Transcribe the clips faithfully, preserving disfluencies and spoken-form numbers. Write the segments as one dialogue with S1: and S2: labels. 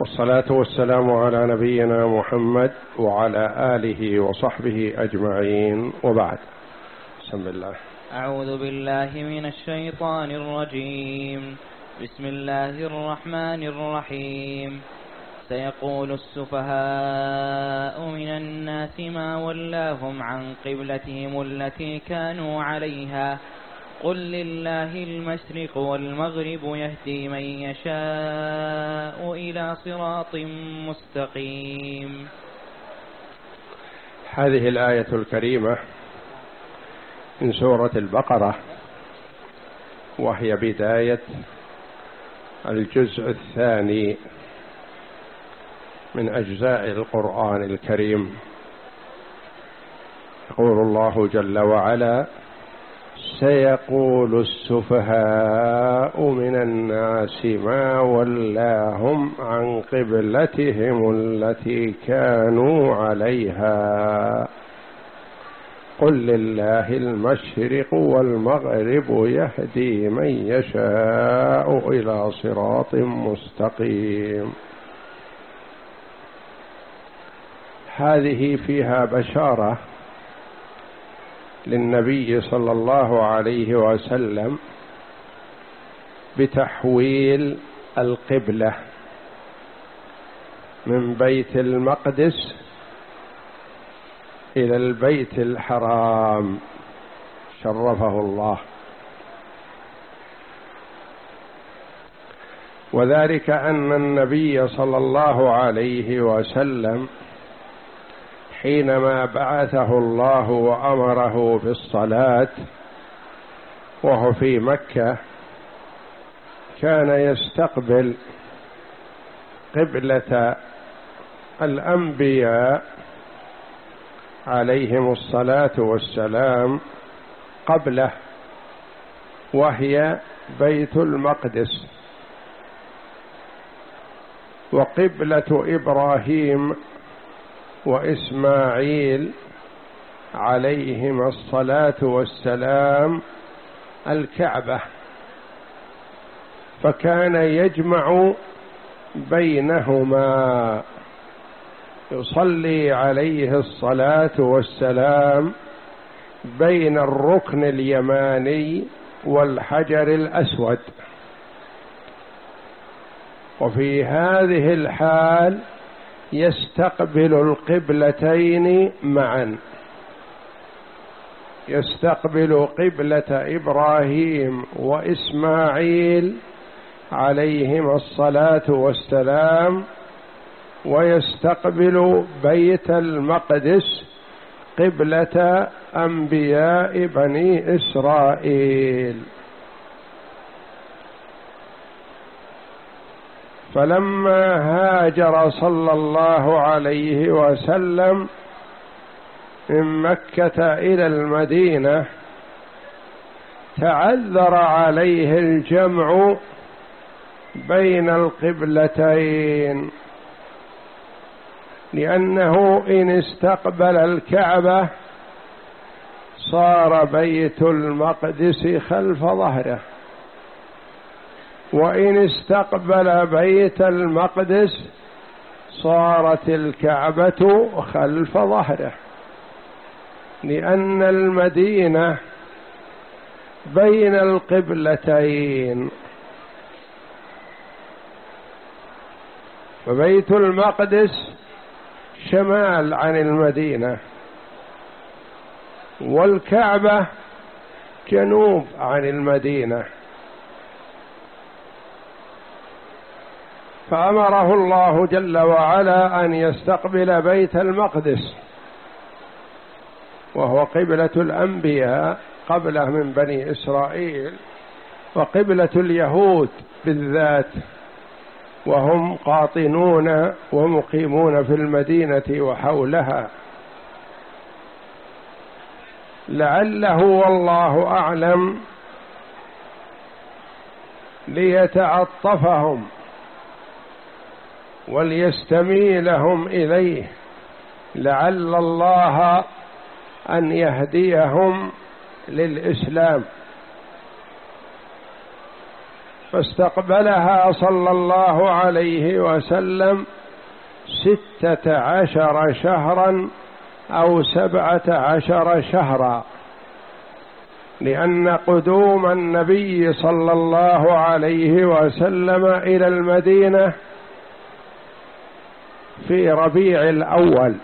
S1: والصلاة والسلام على نبينا محمد وعلى آله وصحبه أجمعين، وبعد. بسم الله.
S2: أعوذ بالله من الشيطان الرجيم. بسم الله الرحمن الرحيم. سيقول السفهاء من الناس ما ولاهم عن قبلتهم التي كانوا عليها قل لله المشرق والمغرب يهدي من يشاء إلى صراط مستقيم.
S1: هذه الآية الكريمة من سورة البقرة، وهي بداية الجزء الثاني من أجزاء القرآن الكريم. يقول الله جل وعلا: سيقول السفهاء من الناس ما ولاهم عن قبلتهم التي كانوا عليها قل لله المشرق والمغرب يهدي من يشاء إلى صراط مستقيم. هذه فيها بشارة للنبي صلى الله عليه وسلم بتحويل القبلة من بيت المقدس إلى البيت الحرام شرفه الله، وذلك أن النبي صلى الله عليه وسلم حينما بعثه الله وأمره بالصلاة وهو في مكة كان يستقبل قبلة الأنبياء عليهم الصلاة والسلام قبله، وهي بيت المقدس، وقبلة إبراهيم وإسماعيل عليهما الصلاة والسلام الكعبة، فكان يجمع بينهما، يصلي عليه الصلاة والسلام بين الركن اليماني والحجر الأسود، وفي هذه الحال يستقبل القبلتين معا، يستقبل قبلة إبراهيم وإسماعيل عليهما الصلاة والسلام، ويستقبل بيت المقدس قبلة أنبياء بني إسرائيل. فلما هاجر صلى الله عليه وسلم من مكة إلى المدينة تعذر عليه الجمع بين القبلتين، لأنه إن استقبل الكعبة صار بيت المقدس خلف ظهره، وإن استقبل بيت المقدس صارت الكعبة خلف ظهره، لأن المدينة بين القبلتين، فبيت المقدس شمال عن المدينة، والكعبة جنوب عن المدينة. فأمره الله جل وعلا أن يستقبل بيت المقدس، وهو قبلة الأنبياء قبله من بني إسرائيل، وقبلة اليهود بالذات، وهم قاطنون ومقيمون في المدينة وحولها، لعله والله أعلم ليتعطفهم وليستميلهم إليه، لعل الله أن يهديهم للإسلام. فاستقبلها صلى الله عليه وسلم ستة عشر شهرا أو سبعة عشر شهرا، لأن قدوم النبي صلى الله عليه وسلم إلى المدينة في ربيع الأول،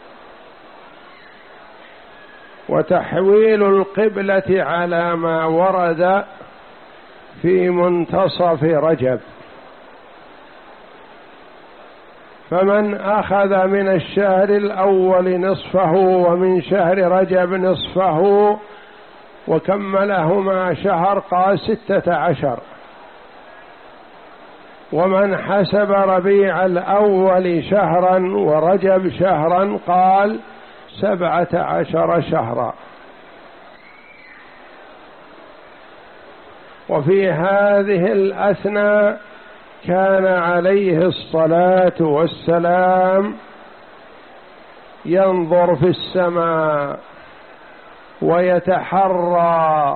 S1: وتحويل القبلة على ما ورد في منتصف رجب. فمن أخذ من الشهر الأول نصفه ومن شهر رجب نصفه وكملهما شهر قال ستة عشر، ومن حسب ربيع الأول شهرا ورجب شهرا قال سبعة عشر شهرا. وفي هذه الأثناء كان عليه الصلاة والسلام ينظر في السماء ويتحرى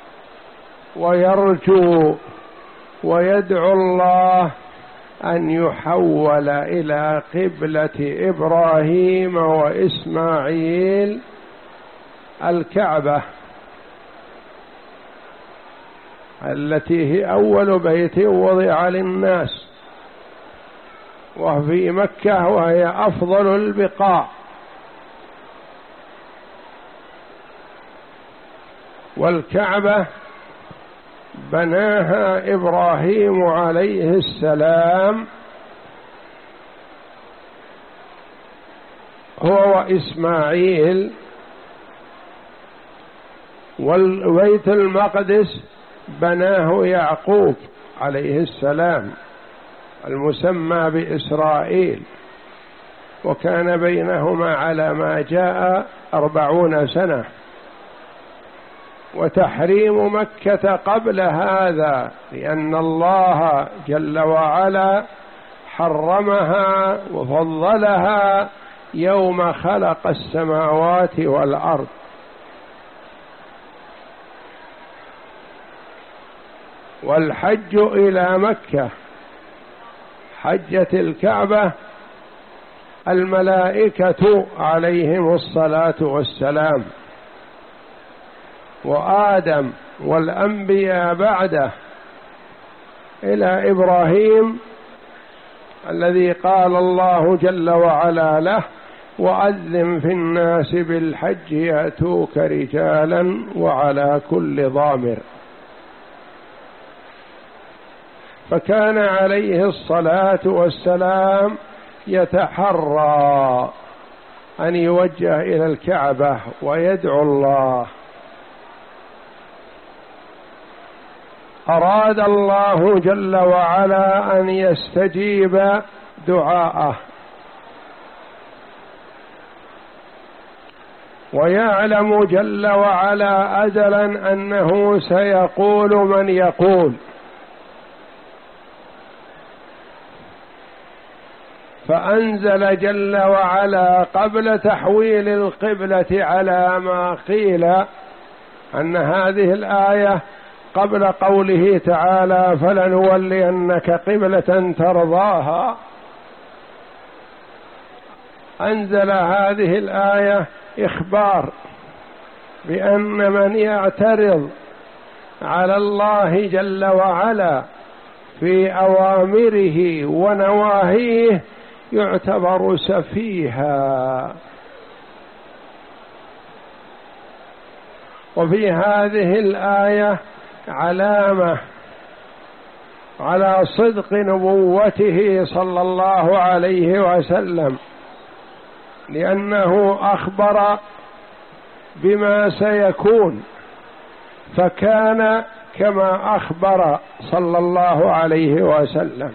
S1: ويرجو ويدعو الله أن يحول إلى قبلة إبراهيم وإسماعيل الكعبة التي هي أول بيت وضع للناس، وفي مكة وهي أفضل البقاع. والكعبة بناها إبراهيم عليه السلام هو وإسماعيل، والبيت المقدس بناه يعقوب عليه السلام المسمى بإسرائيل، وكان بينهما على ما جاء أربعون سنة. وتحريم مكة قبل هذا لأن الله جل وعلا حرمها وفضلها يوم خلق السماوات والأرض. والحج إلى مكة حجة الكعبة الملائكة عليهم الصلاة والسلام، وآدم والأنبياء بعده، إلى إبراهيم الذي قال الله جل وعلا له: وأذن في الناس بالحج يأتوك رجالا وعلى كل ضامر. فكان عليه الصلاة والسلام يتحرى أن يوجه إلى الكعبة ويدعو الله. أراد الله جل وعلا أن يستجيب دعاءه، ويعلم جل وعلا أزلا أنه سيقول من يقول، فأنزل جل وعلا قبل تحويل القبلة على ما قيل أن هذه الآية قبل قوله تعالى: فلنولينك قبلة ترضاها، أنزل هذه الآية إخبار بأن من يعترض على الله جل وعلا في أوامره ونواهيه يعتبر سفيها. وفي هذه الآية علامة على صدق نبوته صلى الله عليه وسلم، لأنه أخبر بما سيكون فكان كما أخبر صلى الله عليه وسلم.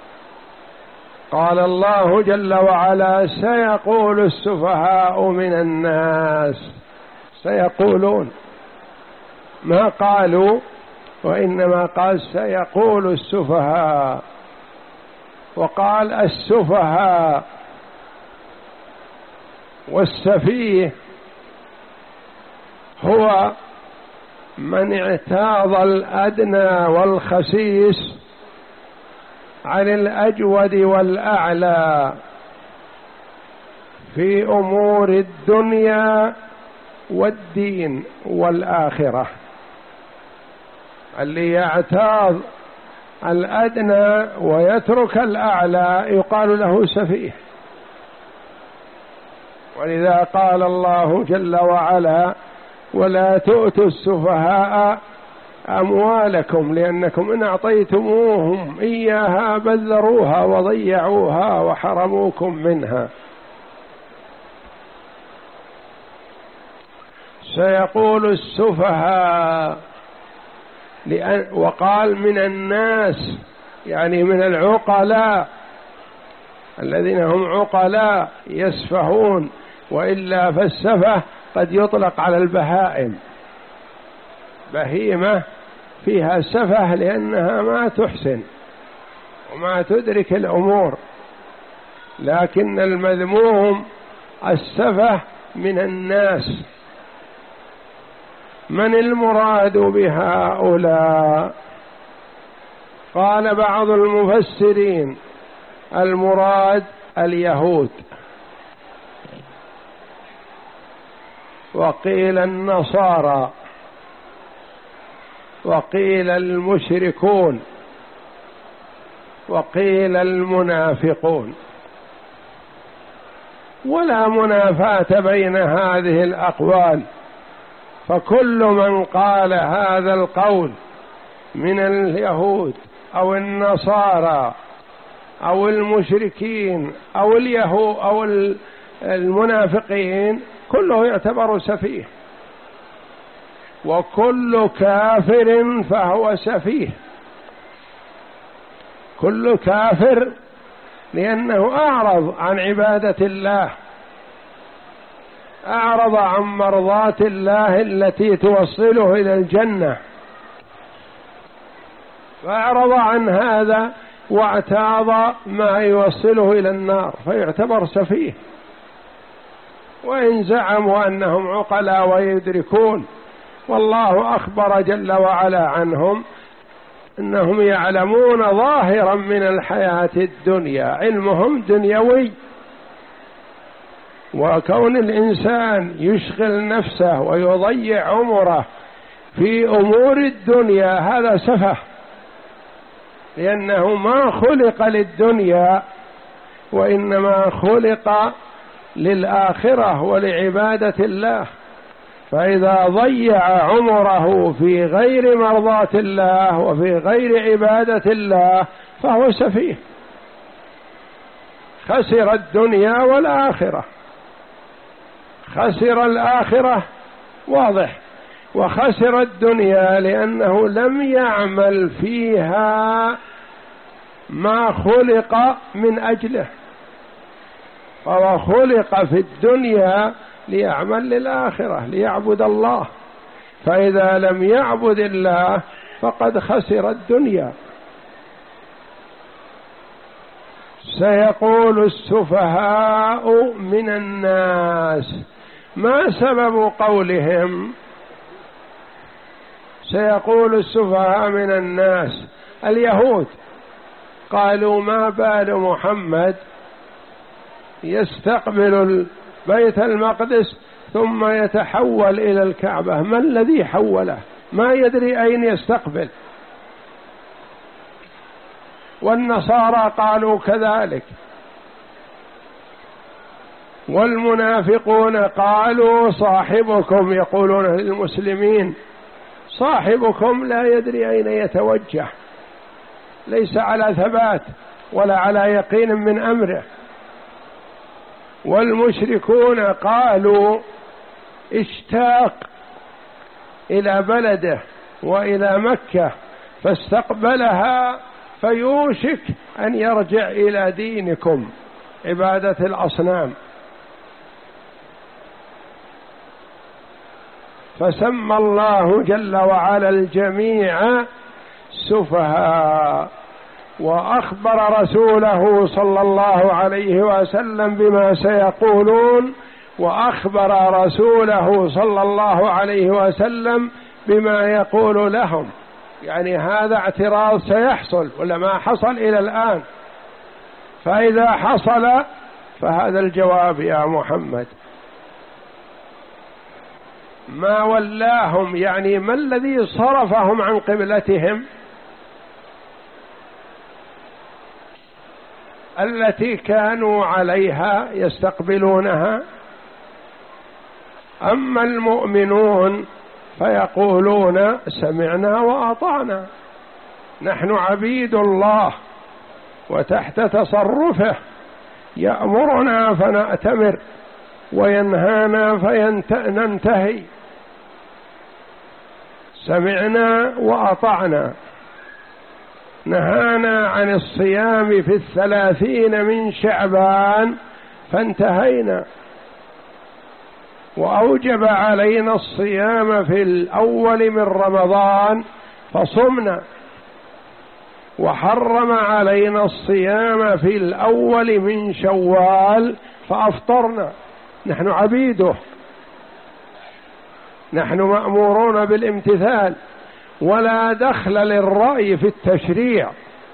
S1: قال الله جل وعلا: سيقول السفهاء من الناس، سيقولون، ما قالوا، وإنما قال سيقول السفهاء، وقال السفهاء. والسفيه هو من اعتاض الأدنى والخسيس عن الأجود والأعلى في أمور الدنيا والدين والآخرة. اللي يعتاض الأدنى ويترك الأعلى يقال له سفيه. ولذا قال الله جل وعلا: ولا تؤتوا السفهاء أموالكم لأنكم إن أعطيتموهم إياها بذروها وضيعوها وحرموكم منها. سيقول السفهاء، لأن وقال من الناس يعني من العقلاء الذين هم عقلاء يسفهون، وإلا فالسفه قد يطلق على البهائم، بهيمة فيها سفه لأنها ما تحسن وما تدرك الأمور، لكن المذموم السفه من الناس. من المراد بهؤلاء؟ قال بعض المفسرين المراد اليهود، وقيل النصارى، وقيل المشركون، وقيل المنافقون. ولا منافاة بين هذه الأقوال، فكل من قال هذا القول من اليهود أو النصارى أو المشركين أو اليهود أو المنافقين كله يعتبر سفيه، وكل كافر فهو سفيه. كل كافر لأنه أعرض عن عبادة الله، أعرض عن مرضاة الله التي توصله إلى الجنة، فأعرض عن هذا واعتاض ما يوصله إلى النار، فيعتبر سفيه. وإن زعموا أنهم عقلاء ويدركون، والله أخبر جل وعلا عنهم أنهم يعلمون ظاهرا من الحياة الدنيا، علمهم دنيوي. وكون الإنسان يشغل نفسه ويضيع عمره في أمور الدنيا هذا سفه، لأنه ما خلق للدنيا وإنما خلق للآخرة ولعبادة الله. فإذا ضيع عمره في غير مرضاة الله وفي غير عبادة الله فهو سفيه، خسر الدنيا والآخرة. خسر الآخرة واضح، وخسر الدنيا لأنه لم يعمل فيها ما خلق من أجله، فهو خلق في الدنيا ليعمل للآخرة ليعبد الله، فإذا لم يعبد الله فقد خسر الدنيا. سيقول السفهاء من الناس، ما سبب قولهم سيقول السفهاء من الناس؟ اليهود قالوا ما بال محمد يستقبل بيت المقدس ثم يتحول إلى الكعبة، ما الذي حوله؟ ما يدري أين يستقبل. والنصارى قالوا كذلك، والمنافقون قالوا صاحبكم، يقولون للمسلمين صاحبكم لا يدري أين يتوجه، ليس على ثبات ولا على يقين من أمره. والمشركون قالوا اشتاق إلى بلده وإلى مكة فاستقبلها، فيوشك أن يرجع إلى دينكم عبادة الأصنام. فسمى الله جل وعلا الجميع سفهاء، وأخبر رسوله صلى الله عليه وسلم بما سيقولون، وأخبر رسوله صلى الله عليه وسلم بما يقول لهم، يعني هذا اعتراض سيحصل ولا ما حصل إلى الآن، فإذا حصل فهذا الجواب يا محمد. ما ولاهم يعني ما الذي صرفهم عن قبلتهم التي كانوا عليها يستقبلونها. أما المؤمنون فيقولون سمعنا وأطعنا، نحن عبيد الله وتحت تصرفه، يأمرنا فنأتمر وينهانا فننتهي، سمعنا وأطعنا. نهانا عن الصيام في الثلاثين من شعبان فانتهينا، وأوجب علينا الصيام في الأول من رمضان فصمنا، وحرم علينا الصيام في الأول من شوال فأفطرنا. نحن عبيده، نحن مأمورون بالامتثال، ولا دخل للرأي في التشريع.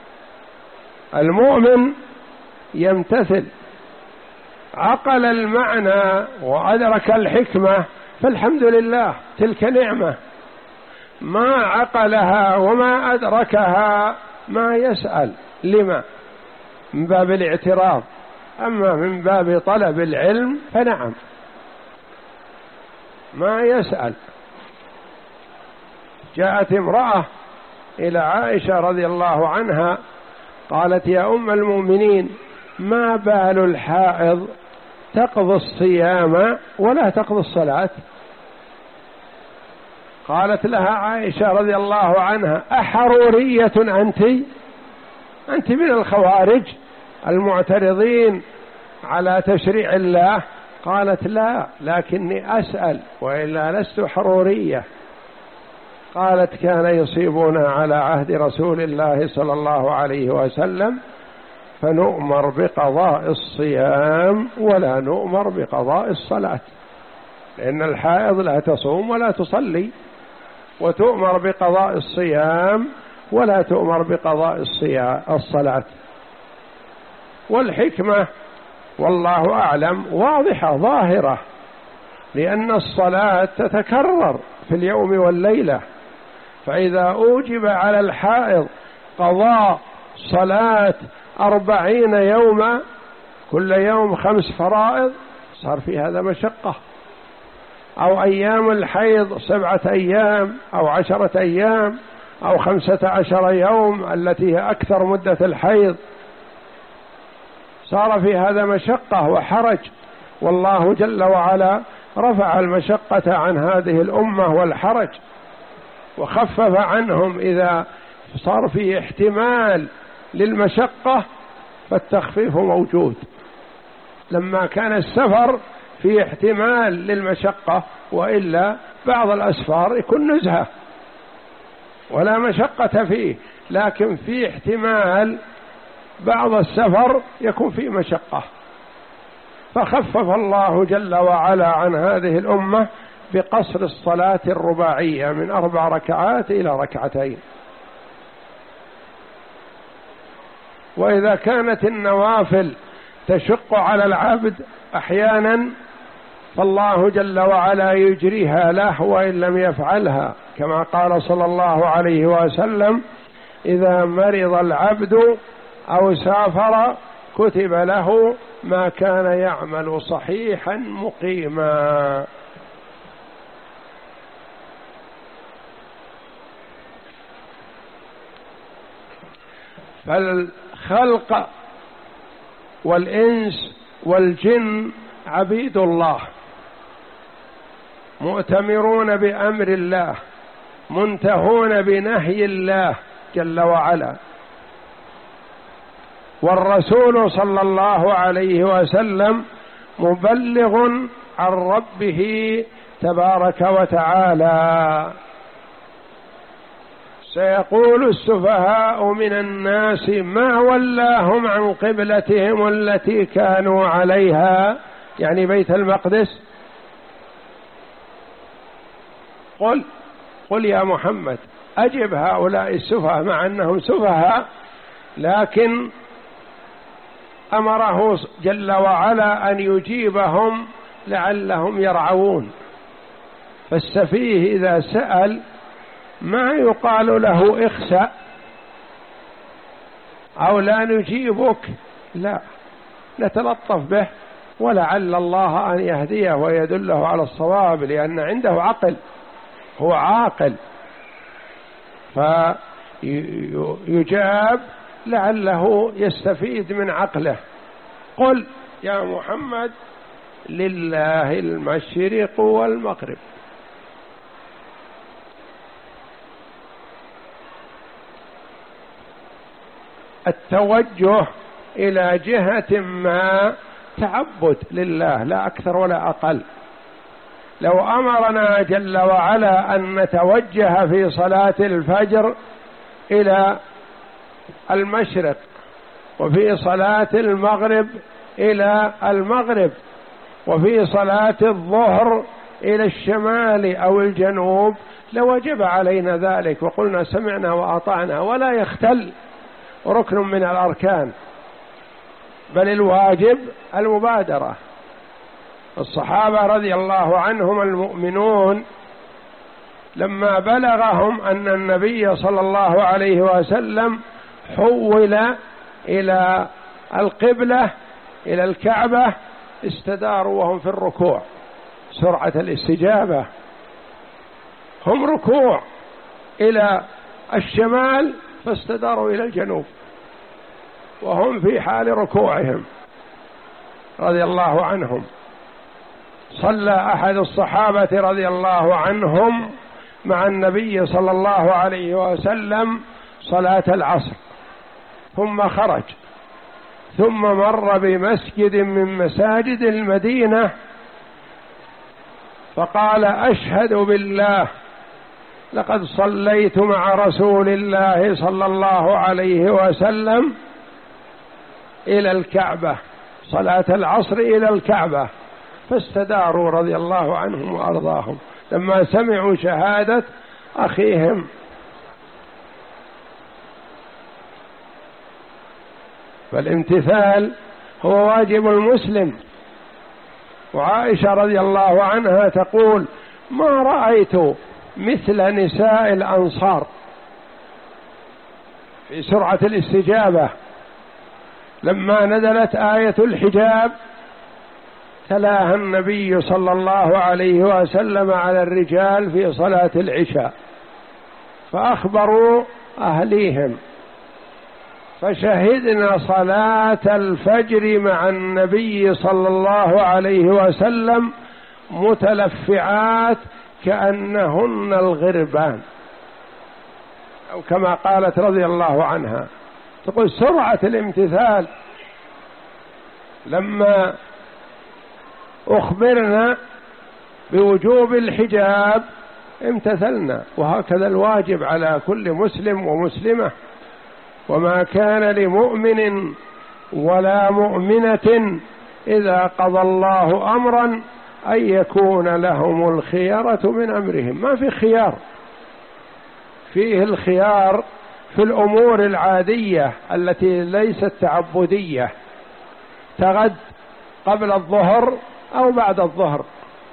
S1: المؤمن يمتثل، عقل المعنى وأدرك الحكمة فالحمد لله، تلك نعمة. ما عقلها وما أدركها ما يسأل لما، من باب الاعتراض. أما من باب طلب العلم فنعم ما يسأل. جاءت امرأة إلى عائشة رضي الله عنها قالت يا أم المؤمنين ما بال الحائض تقضي الصيام ولا تقضي الصلاة؟ قالت لها عائشة رضي الله عنها أحرورية أنت؟ أنت من الخوارج المعترضين على تشريع الله؟ قالت لا، لكني أسأل وإلا لست حرورية. قالت كان يصيبنا على عهد رسول الله صلى الله عليه وسلم فنؤمر بقضاء الصيام ولا نؤمر بقضاء الصلاة، لأن الحائض لا تصوم ولا تصلي، وتؤمر بقضاء الصيام ولا تؤمر بقضاء الصلاة. والحكمة والله أعلم واضحة ظاهرة، لأن الصلاة تتكرر في اليوم والليلة، فإذا أوجب على الحائض قضاء صلاة أربعين يوما كل يوم خمس فرائض صار في هذا مشقة. أو أيام الحيض سبعة أيام أو عشرة أيام أو خمسة عشر يوم التي هي أكثر مدة الحيض، صار في هذا مشقة وحرج. والله جل وعلا رفع المشقة عن هذه الأمة والحرج وخفف عنهم. إذا صار في احتمال للمشقة فالتخفيف موجود. لما كان السفر في احتمال للمشقة، وإلا بعض الأسفار يكون نزهة ولا مشقة فيه، لكن في احتمال بعض السفر يكون فيه مشقة، فخفف الله جل وعلا عن هذه الأمة بقصر الصلاة الرباعية من أربع ركعات إلى ركعتين. وإذا كانت النوافل تشق على العبد أحيانا فالله جل وعلا يجريها له وإن لم يفعلها، كما قال صلى الله عليه وسلم إذا مرض العبد أو سافر كتب له ما كان يعمل صحيحا مقيما. فالخلق والإنس والجن عبيد الله مؤتمرون بأمر الله منتهون بنهي الله جل وعلا، والرسول صلى الله عليه وسلم مبلغ عن ربه تبارك وتعالى. سيقول السفهاء من الناس ما ولاهم عن قبلتهم التي كانوا عليها، يعني بيت المقدس. قل قل يا محمد أجب هؤلاء السفهاء، مع أنهم سفهاء لكن أمره جل وعلا أن يجيبهم لعلهم يرعون. فالسفيه إذا سأل ما يقال له اخسأ أو لا نجيبك، لا، نتلطف به ولعل الله أن يهديه ويدله على الصواب، لأن عنده عقل، هو عاقل، فيجاب لعله يستفيد من عقله. قل يا محمد لله المشرق والمغرب. التوجه إلى جهة ما تعبد لله لا أكثر ولا أقل. لو أمرنا جل وعلا أن نتوجه في صلاة الفجر إلى المشرق وفي صلاة المغرب إلى المغرب وفي صلاة الظهر إلى الشمال أو الجنوب لوجب علينا ذلك وقلنا سمعنا وأطعنا، ولا يختل ركن من الأركان، بل الواجب المبادرة. الصحابة رضي الله عنهم المؤمنون لما بلغهم أن النبي صلى الله عليه وسلم حول إلى القبلة إلى الكعبة استداروا وهم في الركوع، سرعة الاستجابة، هم ركوع إلى الشمال فاستداروا إلى الجنوب وهم في حال ركوعهم رضي الله عنهم. صلى أحد الصحابة رضي الله عنهم مع النبي صلى الله عليه وسلم صلاة العصر ثم خرج، ثم مر بمسجد من مساجد المدينة فقال أشهد بالله لقد صليت مع رسول الله صلى الله عليه وسلم إلى الكعبة، صلاة العصر إلى الكعبة، فاستداروا رضي الله عنهم وأرضاهم لما سمعوا شهادة أخيهم. فالامتثال هو واجب المسلم. وعائشة رضي الله عنها تقول ما رأيت مثل نساء الأنصار في سرعة الاستجابة. لما نزلت آية الحجاب تلاها النبي صلى الله عليه وسلم على الرجال في صلاة العشاء فأخبروا أهليهم، فشهدنا صلاة الفجر مع النبي صلى الله عليه وسلم متلفعات كأنهن الغربان، أو كما قالت رضي الله عنها. تقول سرعة الامتثال، لما أخبرنا بوجوب الحجاب امتثلنا، وهكذا الواجب على كل مسلم ومسلمة. وما كان لمؤمن ولا مؤمنة إذا قضى الله أمرا أن يكون لهم الخيرة من أمرهم. ما في خيار، فيه الخيار في الأمور العادية التي ليست تعبدية، تغد قبل الظهر أو بعد الظهر،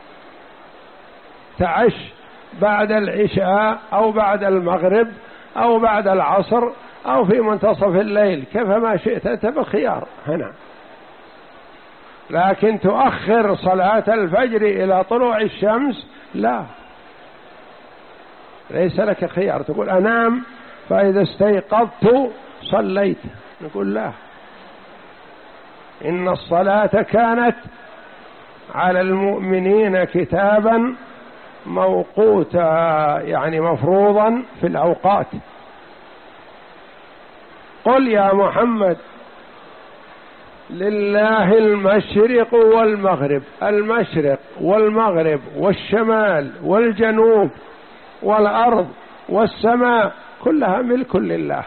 S1: تعش بعد العشاء أو بعد المغرب أو بعد العصر أو في منتصف الليل، كيفما شئت أنت بالخيار هنا. لكن تؤخر صلاة الفجر إلى طلوع الشمس لا، ليس لك خيار تقول أنام فإذا استيقظت صليت، نقول لا، إن الصلاة كانت على المؤمنين كتابا موقوتا، يعني مفروضا في الأوقات. قل يا محمد لله المشرق والمغرب، المشرق والمغرب والشمال والجنوب والأرض والسماء كلها ملك لله،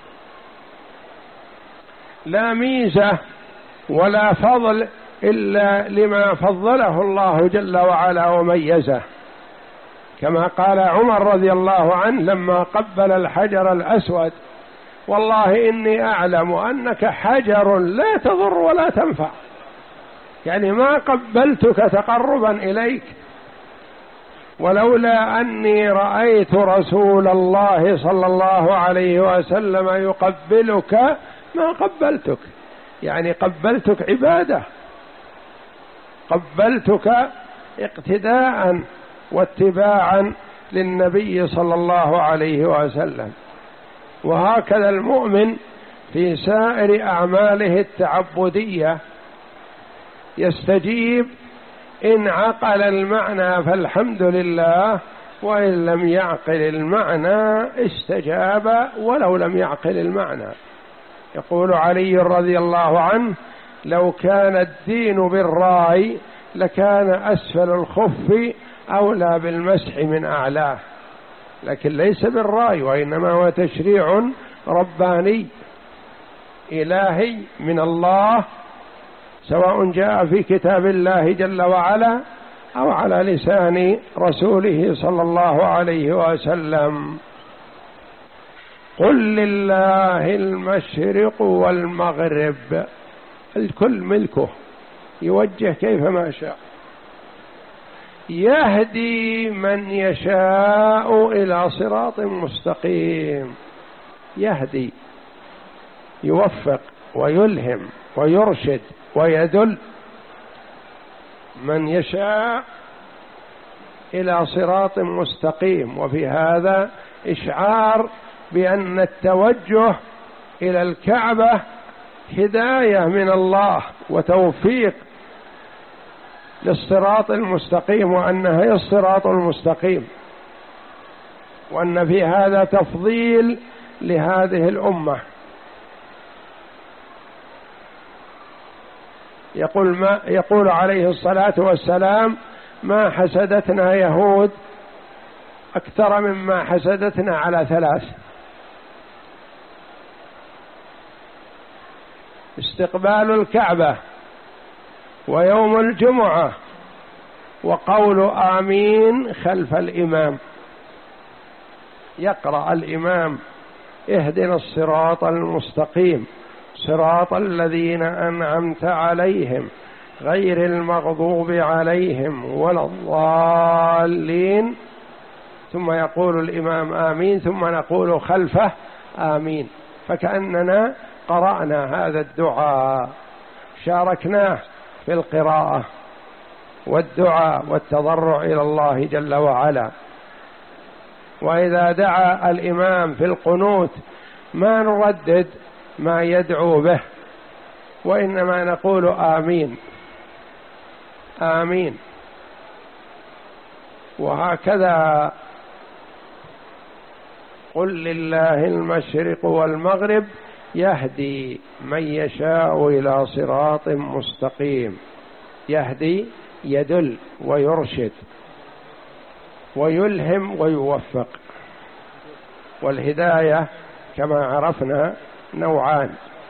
S1: لا ميزة ولا فضل إلا لما فضله الله جل وعلا وميزه. كما قال عمر رضي الله عنه لما قبل الحجر الأسود: والله إني أعلم أنك حجر لا تضر ولا تنفع، يعني ما قبلتك تقربا إليك، ولولا أني رأيت رسول الله صلى الله عليه وسلم يقبلك ما قبلتك، يعني قبلتك عبادة، قبلتك اقتداء واتباعا للنبي صلى الله عليه وسلم. وهكذا المؤمن في سائر أعماله التعبدية يستجيب، إن عقل المعنى فالحمد لله، وإن لم يعقل المعنى استجاب ولو لم يعقل المعنى. يقول علي رضي الله عنه: لو كان الدين بالرأي لكان أسفل الخف أولى بالمسح من أعلاه، لكن ليس بالرأي، وإنما هو تشريع رباني إلهي من الله، سواء جاء في كتاب الله جل وعلا أو على لسان رسوله صلى الله عليه وسلم. قل لله المشرق والمغرب، الكل ملكه يوجه كيفما شاء، يهدي من يشاء إلى صراط مستقيم. يهدي، يوفق ويلهم ويرشد ويدل من يشاء إلى صراط مستقيم. وفي هذا إشعار بأن التوجه إلى الكعبة هداية من الله وتوفيق للصراط المستقيم، وأنها هي الصراط المستقيم، وأن في هذا تفضيل لهذه الأمة. يقول, ما يقول عليه الصلاة والسلام: ما حسدتنا يهود أكثر مما حسدتنا على ثلاث: استقبال الكعبة، ويوم الجمعة، وقول آمين خلف الإمام. يقرأ الإمام: اهدنا الصراط المستقيم صراط الذين أنعمت عليهم غير المغضوب عليهم ولا الضالين، ثم يقول الإمام آمين، ثم نقول خلفه آمين، فكأننا قرأنا هذا الدعاء، شاركناه في القراءة والدعاء والتضرع إلى الله جل وعلا. وإذا دعا الإمام في القنوت ما نردد ما يدعو به، وإنما نقول آمين آمين. وهكذا قل لله المشرق والمغرب يهدي من يشاء إلى صراط مستقيم. يهدي يدل ويرشد ويلهم ويوفق. والهداية كما عرفنا نوعان: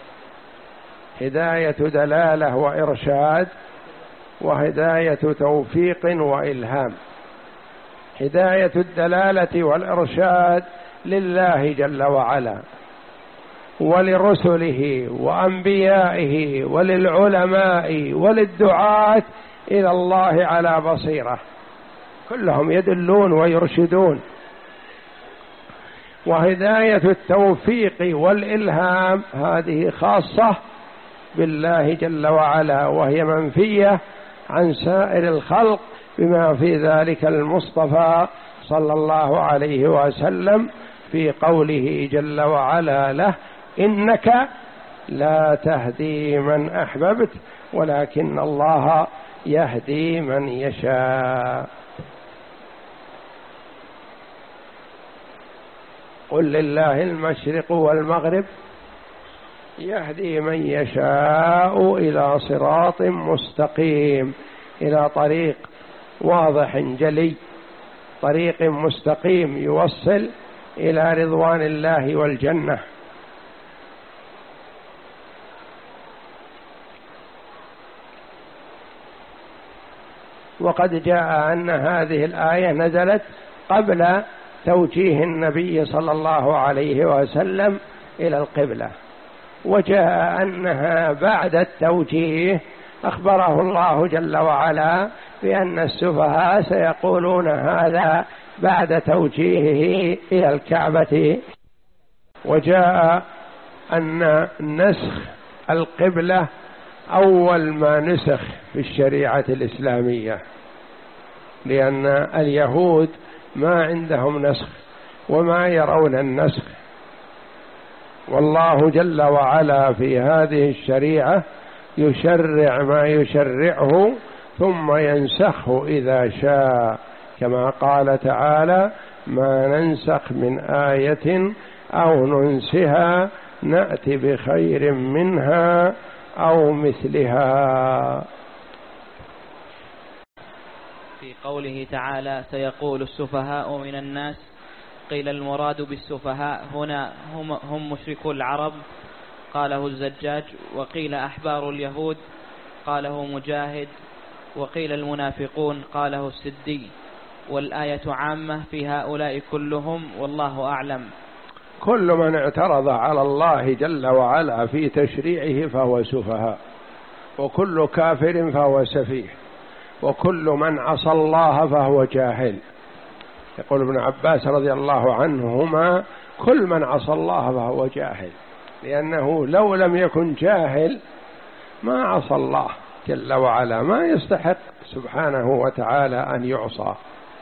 S1: هداية دلالة وإرشاد، وهداية توفيق وإلهام. هداية الدلالة والإرشاد لله جل وعلا ولرسله وأنبيائه وللعلماء وللدعاة إلى الله على بصيرة، كلهم يدلون ويرشدون. وهداية التوفيق والإلهام هذه خاصة بالله جل وعلا، وهي منفية عن سائر الخلق، بما في ذلك المصطفى صلى الله عليه وسلم في قوله جل وعلا له: إنك لا تهدي من أحببت ولكن الله يهدي من يشاء. قل لله المشرق والمغرب يهدي من يشاء إلى صراط مستقيم، إلى طريق واضح جلي، طريق مستقيم يوصل إلى رضوان الله والجنة. وقد جاء أن هذه الآية نزلت قبل توجيه النبي صلى الله عليه وسلم إلى القبلة، وجاء أنها بعد التوجيه أخبره الله جل وعلا بأن السفهاء سيقولون هذا بعد توجيهه إلى الكعبة. وجاء أن نسخ القبلة أول ما نسخ في الشريعة الإسلامية، لأن اليهود ما عندهم نسخ وما يرون النسخ، والله جل وعلا في هذه الشريعة يشرع ما يشرعه ثم ينسخه إذا شاء، كما قال تعالى: ما ننسخ من آية أو ننسها نأتي بخير منها أو مثلها.
S2: في قوله تعالى: سيقول السفهاء من الناس، قيل المراد بالسفهاء هنا هم, هم مشركو العرب، قاله الزجاج، وقيل أحبار اليهود، قاله مجاهد، وقيل المنافقون، قاله السدي، والآية عامة في هؤلاء كلهم، والله أعلم.
S1: كل من اعترض على الله جل وعلا في تشريعه فهو سفهاء، وكل كافر فهو سفيه، وكل من عصى الله فهو جاهل. يقول ابن عباس رضي الله عنهما: كل من عصى الله فهو جاهل، لأنه لو لم يكن جاهل ما عصى الله جل وعلا، ما يستحق سبحانه وتعالى أن يعصى.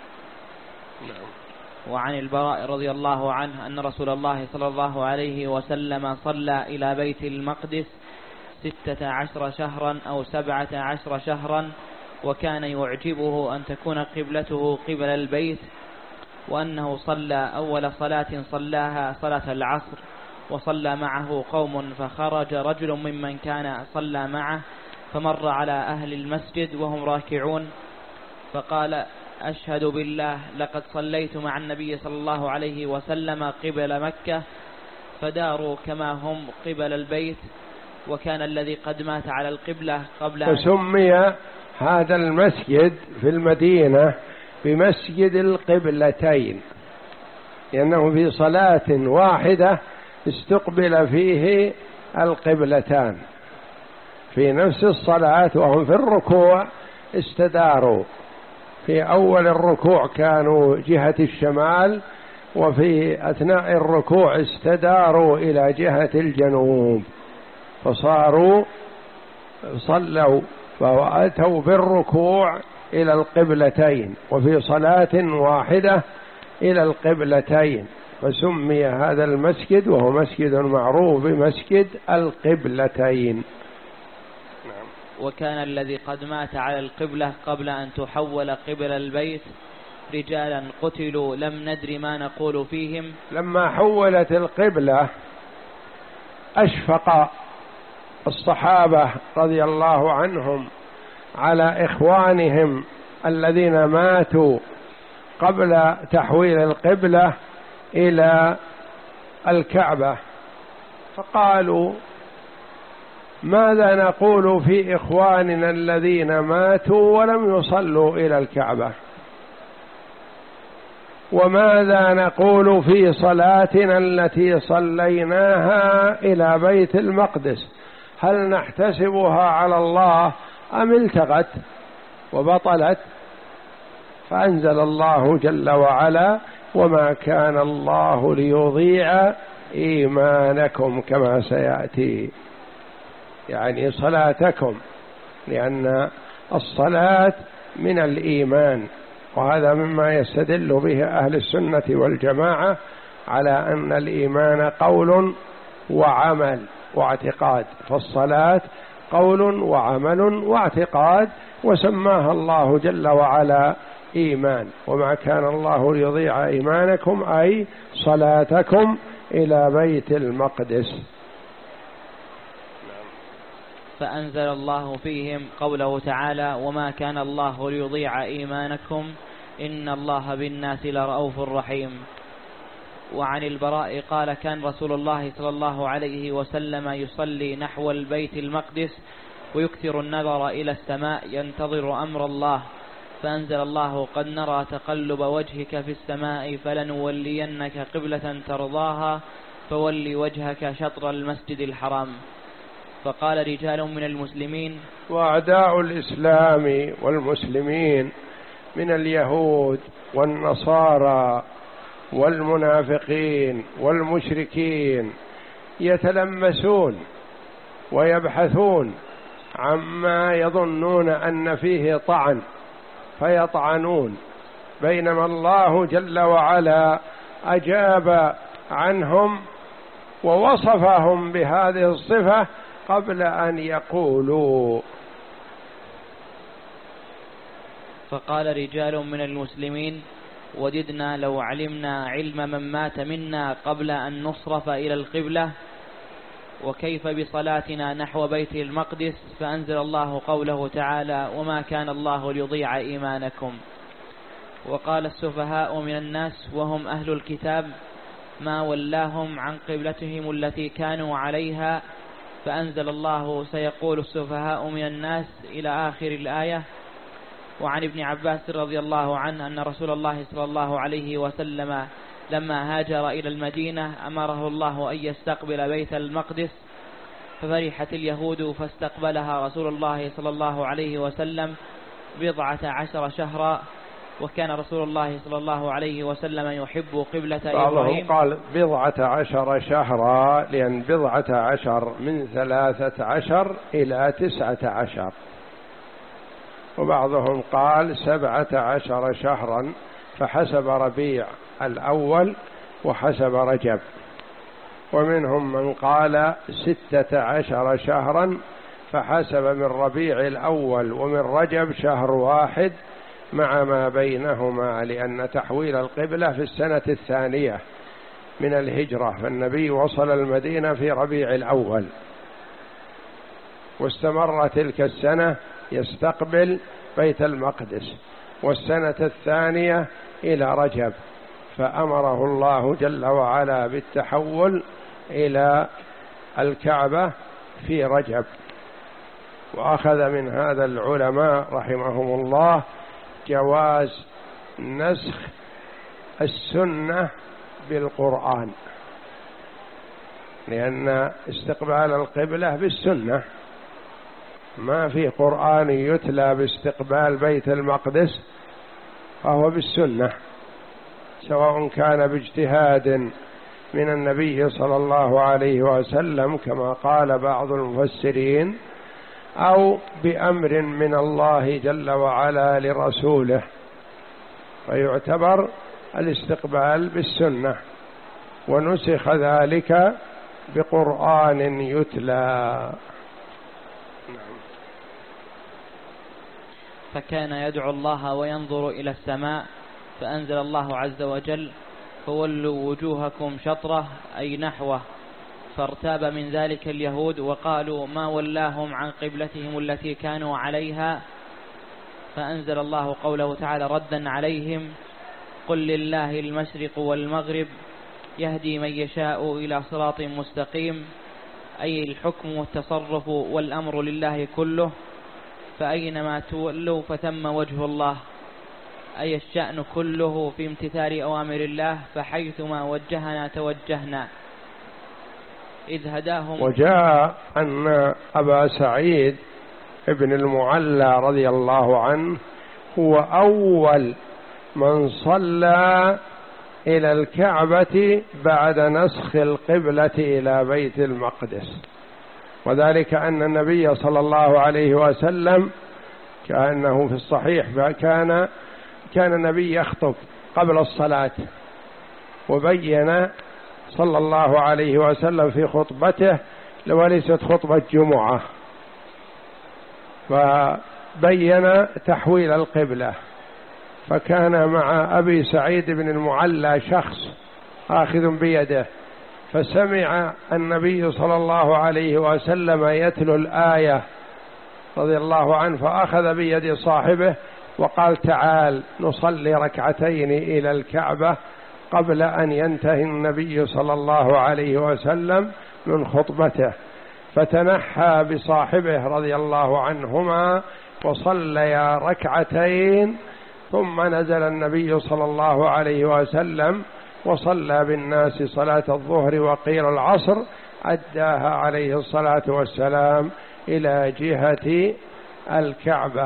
S2: وعن البراء رضي الله عنه أن رسول الله صلى الله عليه وسلم صلى إلى بيت المقدس ستة عشر شهرا أو سبعة عشر شهرا، وكان يعجبه أن تكون قبلته قبل البيت، وأنه صلى أول صلاة صلاها صلاة العصر، وصلى معه قوم، فخرج رجل ممن كان صلى معه فمر على أهل المسجد وهم راكعون، فقال: أشهد بالله لقد صليت مع النبي صلى الله عليه وسلم قبل مكة، فداروا كما هم قبل البيت، وكان الذي قد مات على القبلة قبل.
S1: فسمي هذا المسجد في المدينة بمسجد القبلتين، لأنه في صلاة واحدة استقبل فيه القبلتان في نفس الصلاة، وهم في الركوع استداروا. في أول الركوع كانوا جهة الشمال، وفي أثناء الركوع استداروا إلى جهة الجنوب، فصاروا صلوا فأتوا بالركوع إلى القبلتين، وفي صلاة واحدة إلى القبلتين، فسمي هذا المسجد وهو مسجد معروف بمسجد القبلتين.
S2: وكان الذي قد مات على القبلة قبل أن تحول قبل البيت رجالا قتلوا لم ندر ما نقول فيهم.
S1: لما حولت القبلة أشفق الصحابة رضي الله عنهم على إخوانهم الذين ماتوا قبل تحويل القبلة إلى الكعبة، فقالوا: ماذا نقول في إخواننا الذين ماتوا ولم يصلوا إلى الكعبة؟ وماذا نقول في صلاتنا التي صليناها إلى بيت المقدس؟ هل نحتسبها على الله أم التغت وبطلت؟ فأنزل الله جل وعلا: وما كان الله ليضيع إيمانكم، كما سيأتي، يعني صلاتكم، لأن الصلاة من الإيمان، وهذا مما يستدل به أهل السنة والجماعة على أن الإيمان قول وعمل واعتقاد، فالصلاة قول وعمل واعتقاد، وسماها الله جل وعلا إيمان. وما كان الله ليضيع إيمانكم أي صلاتكم إلى بيت المقدس.
S2: فأنزل الله فيهم قوله تعالى: وما كان الله ليضيع إيمانكم إن الله بالناس لرؤوف رحيم. وعن البراء قال: كان رسول الله صلى الله عليه وسلم يصلي نحو البيت المقدس ويكثر النظر إلى السماء ينتظر أمر الله، فأنزل الله: قد نرى تقلب وجهك في السماء فلنولينك قبلة ترضاها فول وجهك شطر المسجد الحرام. فقال رجال من المسلمين.
S1: وأعداء الإسلام والمسلمين من اليهود والنصارى والمنافقين والمشركين يتلمسون ويبحثون عما يظنون أن فيه طعن فيطعنون، بينما الله جل وعلا أجاب عنهم ووصفهم بهذه الصفة قبل أن يقولوا.
S2: فقال رجال من المسلمين: وددنا لو علمنا علم من مات منا قبل أن نصرف إلى القبلة، وكيف بصلاتنا نحو بيت المقدس؟ فأنزل الله قوله تعالى: وما كان الله ليضيع إيمانكم. وقال السفهاء من الناس وهم أهل الكتاب: ما ولاهم عن قبلتهم التي كانوا عليها. فأنزل الله: سيقول السفهاء من الناس إلى آخر الآية. وعن ابن عباس رضي الله عنه أن رسول الله صلى الله عليه وسلم لما هاجر إلى المدينة أمره الله أن يستقبل بيت المقدس، ففرحت اليهود فاستقبلها رسول الله صلى الله عليه وسلم بضعة عشر شهرا، وكان رسول الله صلى الله عليه وسلم يحب قبلة إبراهيم.
S1: قال بضعة عشر شهرا لأن بضعة عشر من ثلاثة عشر إلى تسعة عشر، وبعضهم قال سبعة عشر شهرا فحسب ربيع الأول وحسب رجب، ومنهم من قال ستة عشر شهرا فحسب من ربيع الأول ومن رجب شهر واحد مع ما بينهما، لأن تحويل القبلة في السنة الثانية من الهجرة، فالنبي وصل المدينة في ربيع الأول واستمر تلك السنة يستقبل بيت المقدس، والسنة الثانية إلى رجب، فأمره الله جل وعلا بالتحول إلى الكعبة في رجب. وأخذ من هذا العلماء رحمهم الله جواز نسخ السنة بالقرآن، لأن استقبال القبلة بالسنة، ما في قرآن يتلى باستقبال بيت المقدس فهو بالسنة، سواء كان باجتهاد من النبي صلى الله عليه وسلم كما قال بعض المفسرين، أو بأمر من الله جل وعلا لرسوله، فيعتبر الاستقبال بالسنة، ونسخ ذلك بقرآن يتلى.
S2: فكان يدعو الله وينظر إلى السماء، فأنزل الله عز وجل: فولوا وجوهكم شطره أي نحوه. فارتاب من ذلك اليهود وقالوا: ما ولاهم عن قبلتهم التي كانوا عليها. فأنزل الله قوله تعالى ردا عليهم: قل لله المشرق والمغرب يهدي من يشاء إلى صراط مستقيم، أي الحكم والتصرف والأمر لله كله، فأينما تولوا فتم وجه الله، أي الشأن كله في امتثال أوامر الله، فحيثما وجهنا توجهنا إذ هداهم.
S1: وجاء أن أبا سعيد ابن المعلى رضي الله عنه هو أول من صلى إلى الكعبة بعد نسخ القبلة إلى بيت المقدس، وذلك أن النبي صلى الله عليه وسلم كأنه في الصحيح كان كان النبي يخطب قبل الصلاة، وبين صلى الله عليه وسلم في خطبته وليست خطبة جمعة، فبين تحويل القبلة، فكان مع أبي سعيد بن المعلى شخص آخذ بيده، فسمع النبي صلى الله عليه وسلم يتلو الآية رضي الله عنه، فأخذ بيد صاحبه وقال: تعال نصلي ركعتين إلى الكعبة قبل أن ينتهي النبي صلى الله عليه وسلم من خطبته، فتنحى بصاحبه رضي الله عنهما وصليا ركعتين ثم نزل النبي صلى الله عليه وسلم وصلى بالناس صلاة الظهر وقيل العصر، أداها عليه الصلاة والسلام إلى جهة الكعبة.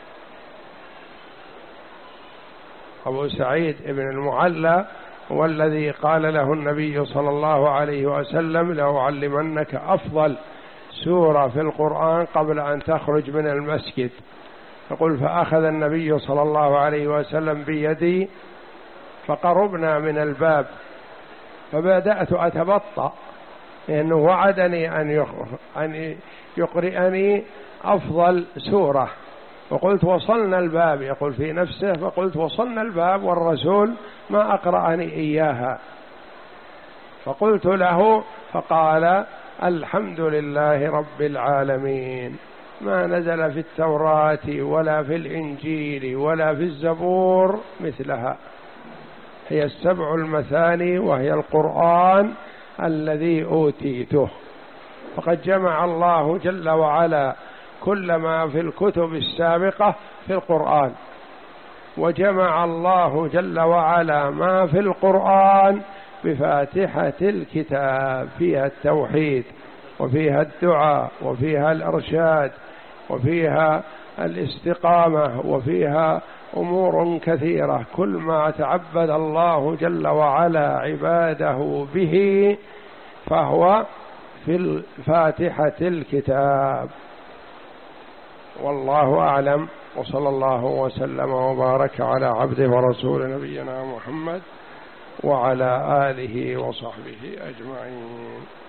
S1: أبو سعيد بن المعلى والذي قال له النبي صلى الله عليه وسلم: لأعلمنك أفضل سورة في القرآن قبل أن تخرج من المسجد. يقول: فأخذ النبي صلى الله عليه وسلم بيدي فقربنا من الباب، فبدأت أتبطأ لأنه وعدني أن يقرئني أفضل سورة، وقلت: وصلنا الباب. يقول في نفسه: فقلت: وصلنا الباب والرسول ما أقرأني إياها. فقلت له، فقال: الحمد لله رب العالمين، ما نزل في التوراة ولا في الإنجيل ولا في الزبور مثلها، هي السبع المثاني وهي القرآن الذي أوتيته. فقد جمع الله جل وعلا كل ما في الكتب السابقة في القرآن، وجمع الله جل وعلا ما في القرآن بفاتحة الكتاب، فيها التوحيد وفيها الدعاء وفيها الإرشاد وفيها الاستقامة وفيها أمور كثيرة. كل ما تعبد الله جل وعلا عباده به فهو في فاتحة الكتاب. والله أعلم، وصلى الله وسلم وبارك على عبده ورسول نبينا محمد وعلى آله وصحبه أجمعين.